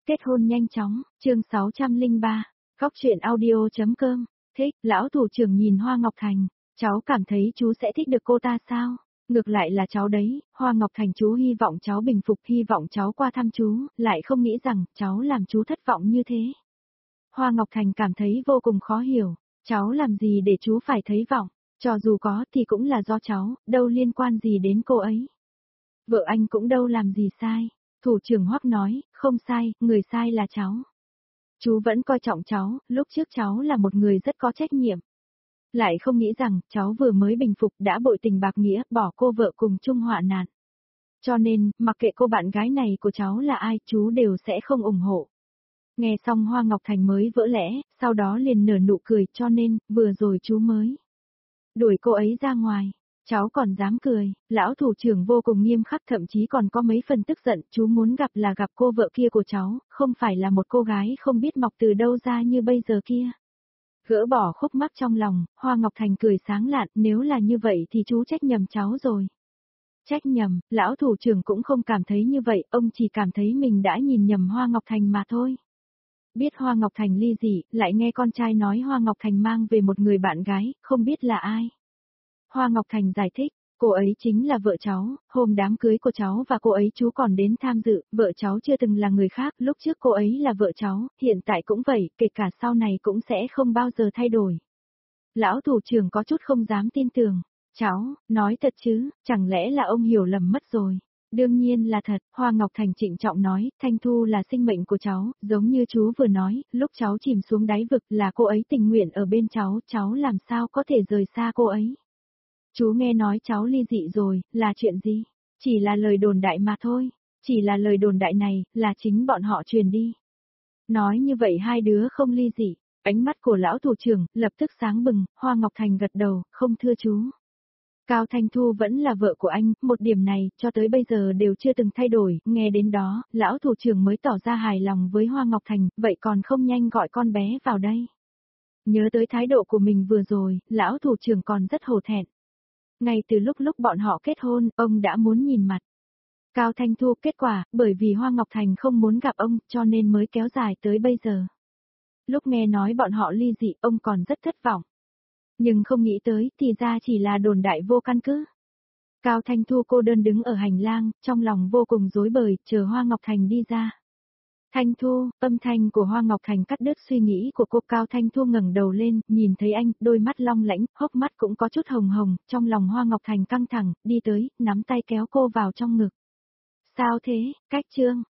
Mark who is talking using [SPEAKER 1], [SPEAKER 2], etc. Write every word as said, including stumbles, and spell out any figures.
[SPEAKER 1] kết hôn nhanh chóng, chương sáu trăm lẻ ba, góc truyện audio.com, thích, lão thủ trưởng nhìn Hoa Ngọc Thành, cháu cảm thấy chú sẽ thích được cô ta sao? Ngược lại là cháu đấy, Hoa Ngọc Thành chú hy vọng cháu bình phục, hy vọng cháu qua thăm chú, lại không nghĩ rằng cháu làm chú thất vọng như thế. Hoa Ngọc Thành cảm thấy vô cùng khó hiểu, cháu làm gì để chú phải thấy vọng, cho dù có thì cũng là do cháu, đâu liên quan gì đến cô ấy. Vợ anh cũng đâu làm gì sai, thủ trưởng Hoắc nói, không sai, người sai là cháu. Chú vẫn coi trọng cháu, lúc trước cháu là một người rất có trách nhiệm. Lại không nghĩ rằng, cháu vừa mới bình phục đã bội tình bạc nghĩa, bỏ cô vợ cùng chung họa nạn. Cho nên, mặc kệ cô bạn gái này của cháu là ai, chú đều sẽ không ủng hộ. Nghe xong Hoa Ngọc Thành mới vỡ lẽ, sau đó liền nở nụ cười, cho nên, vừa rồi chú mới đuổi cô ấy ra ngoài. Cháu còn dám cười, lão thủ trưởng vô cùng nghiêm khắc, thậm chí còn có mấy phần tức giận, chú muốn gặp là gặp cô vợ kia của cháu, không phải là một cô gái không biết mọc từ đâu ra như bây giờ kia. Gỡ bỏ khúc mắc trong lòng, Hoa Ngọc Thành cười sáng lạn, nếu là như vậy thì chú trách nhầm cháu rồi. Trách nhầm, lão thủ trưởng cũng không cảm thấy như vậy, ông chỉ cảm thấy mình đã nhìn nhầm Hoa Ngọc Thành mà thôi. Biết Hoa Ngọc Thành ly dị, lại nghe con trai nói Hoa Ngọc Thành mang về một người bạn gái, không biết là ai. Hoa Ngọc Thành giải thích, cô ấy chính là vợ cháu, hôm đám cưới của cháu và cô ấy chú còn đến tham dự, vợ cháu chưa từng là người khác, lúc trước cô ấy là vợ cháu, hiện tại cũng vậy, kể cả sau này cũng sẽ không bao giờ thay đổi. Lão thủ trưởng có chút không dám tin tưởng, cháu, nói thật chứ, chẳng lẽ là ông hiểu lầm mất rồi. Đương nhiên là thật, Hoa Ngọc Thành trịnh trọng nói, Thanh Thu là sinh mệnh của cháu, giống như chú vừa nói, lúc cháu chìm xuống đáy vực là cô ấy tình nguyện ở bên cháu, cháu làm sao có thể rời xa cô ấy. Chú nghe nói cháu ly dị rồi, là chuyện gì? Chỉ là lời đồn đại mà thôi, chỉ là lời đồn đại này, là chính bọn họ truyền đi. Nói như vậy hai đứa không ly dị, ánh mắt của lão thủ trưởng, lập tức sáng bừng, Hoa Ngọc Thành gật đầu, không thưa chú. Cao Thanh Thu vẫn là vợ của anh, một điểm này, cho tới bây giờ đều chưa từng thay đổi, nghe đến đó, lão thủ trưởng mới tỏ ra hài lòng với Hoa Ngọc Thành, vậy còn không nhanh gọi con bé vào đây. Nhớ tới thái độ của mình vừa rồi, lão thủ trưởng còn rất hổ thẹn. Ngay từ lúc lúc bọn họ kết hôn, ông đã muốn nhìn mặt Cao Thanh Thu, kết quả, bởi vì Hoa Ngọc Thành không muốn gặp ông, cho nên mới kéo dài tới bây giờ. Lúc nghe nói bọn họ ly dị, ông còn rất thất vọng. Nhưng không nghĩ tới, thì ra chỉ là đồn đại vô căn cứ. Cao Thanh Thu cô đơn đứng ở hành lang, trong lòng vô cùng rối bời, chờ Hoa Ngọc Thành đi ra. Thanh Thu, âm thanh của Hoa Ngọc Thành cắt đứt suy nghĩ của cô. Cao Thanh Thu ngẩng đầu lên, nhìn thấy anh, đôi mắt long lãnh, hốc mắt cũng có chút hồng hồng, trong lòng Hoa Ngọc Thành căng thẳng, đi tới, nắm tay kéo cô vào trong ngực. Sao thế, cách trương,